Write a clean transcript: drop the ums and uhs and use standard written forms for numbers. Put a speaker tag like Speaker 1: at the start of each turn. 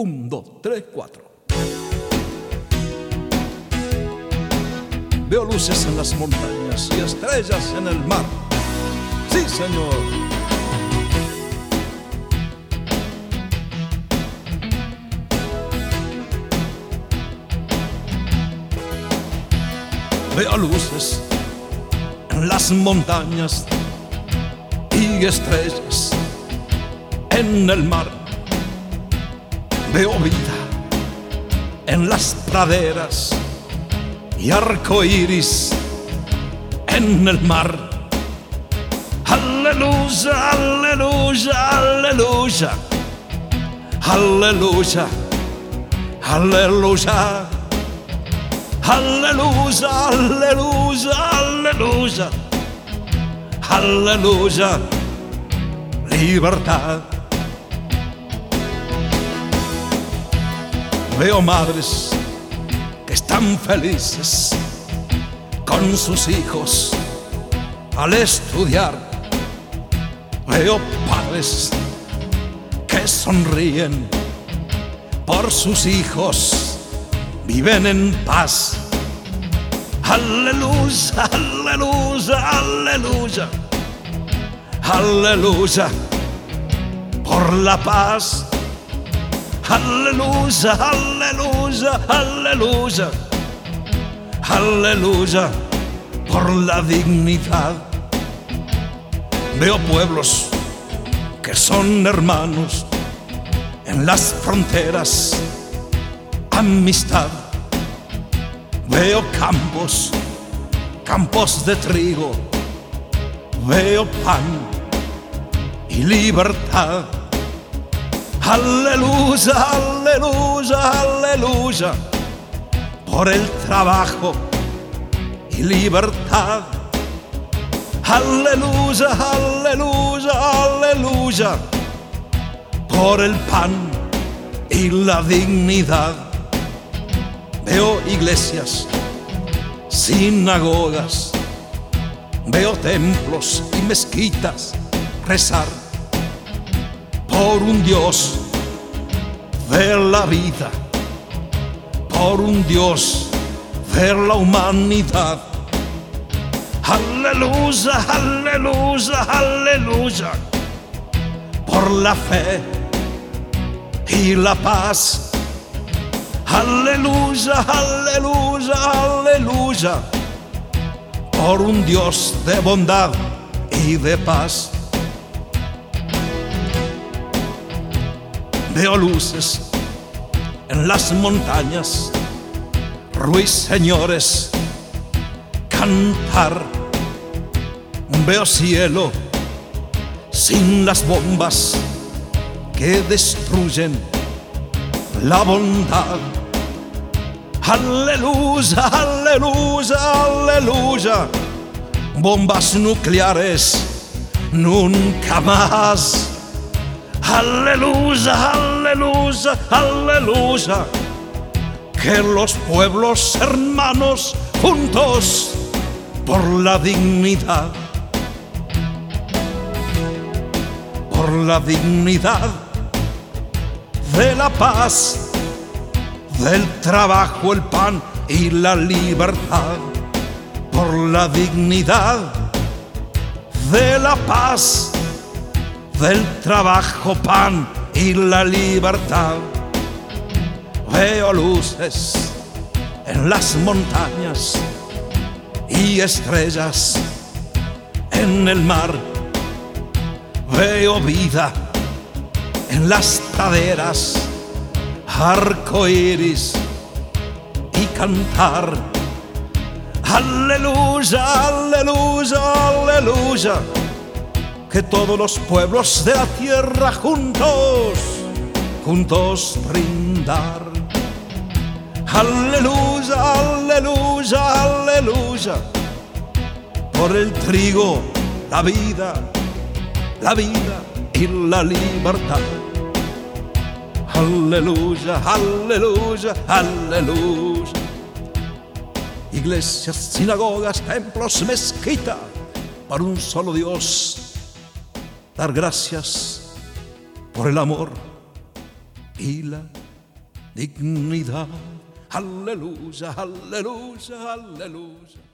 Speaker 1: 1, 2, 3, 4. Veo luces en las montañas y estrellas en el mar. Sí, Señor. Veo luces en las montañas y estrellas en el mar. Veo vida en las praderas y arcoíris en el mar. Aleluya, aleluya, aleluya, aleluya, aleluya, aleluya, aleluya, aleluya, aleluya, libertad. Veo madres que están felices con sus hijos al estudiar. Veo padres que sonríen por sus hijos, viven en paz. Aleluya, aleluya, aleluya, aleluya, por la paz. Aleluya, aleluya, aleluya, aleluya, por la dignidad. Veo pueblos que son hermanos en las fronteras, amistad. Veo campos, campos de trigo. Veo pan y libertad. Aleluya, aleluya, aleluya, por el trabajo y libertad. Aleluya, aleluya, aleluya, por el pan y la dignidad. Veo iglesias, sinagogas, veo templos y mezquitas rezar por un Dios de la vida, por un Dios de la humanidad. Aleluya, aleluya, aleluya, por la fe y la paz. Aleluya, aleluya, aleluya, por un Dios de bondad y de paz. Veo luces en las montañas, ruiseñores cantar. Veo cielo sin las bombas que destruyen la bondad. Aleluya, aleluya, aleluya, bombas nucleares nunca más. Aleluya, aleluya, aleluya, que los pueblos hermanos juntos por la dignidad, por la dignidad de la paz, del trabajo, el pan y la libertad, por la dignidad de la paz, del trabajo, pan y la libertad. Veo luces en las montañas y estrellas en el mar. Veo vida en las praderas, arcoíris y cantar. Aleluya, aleluya, aleluya, que todos los pueblos de la tierra juntos, juntos brindar. Aleluya, aleluya, aleluya, por el trigo, la vida y la libertad. Aleluya, aleluya, aleluya. Iglesias, sinagogas, templos, mezquita, para un solo Dios dar gracias por el amor y la dignidad. Aleluya, aleluya, aleluya.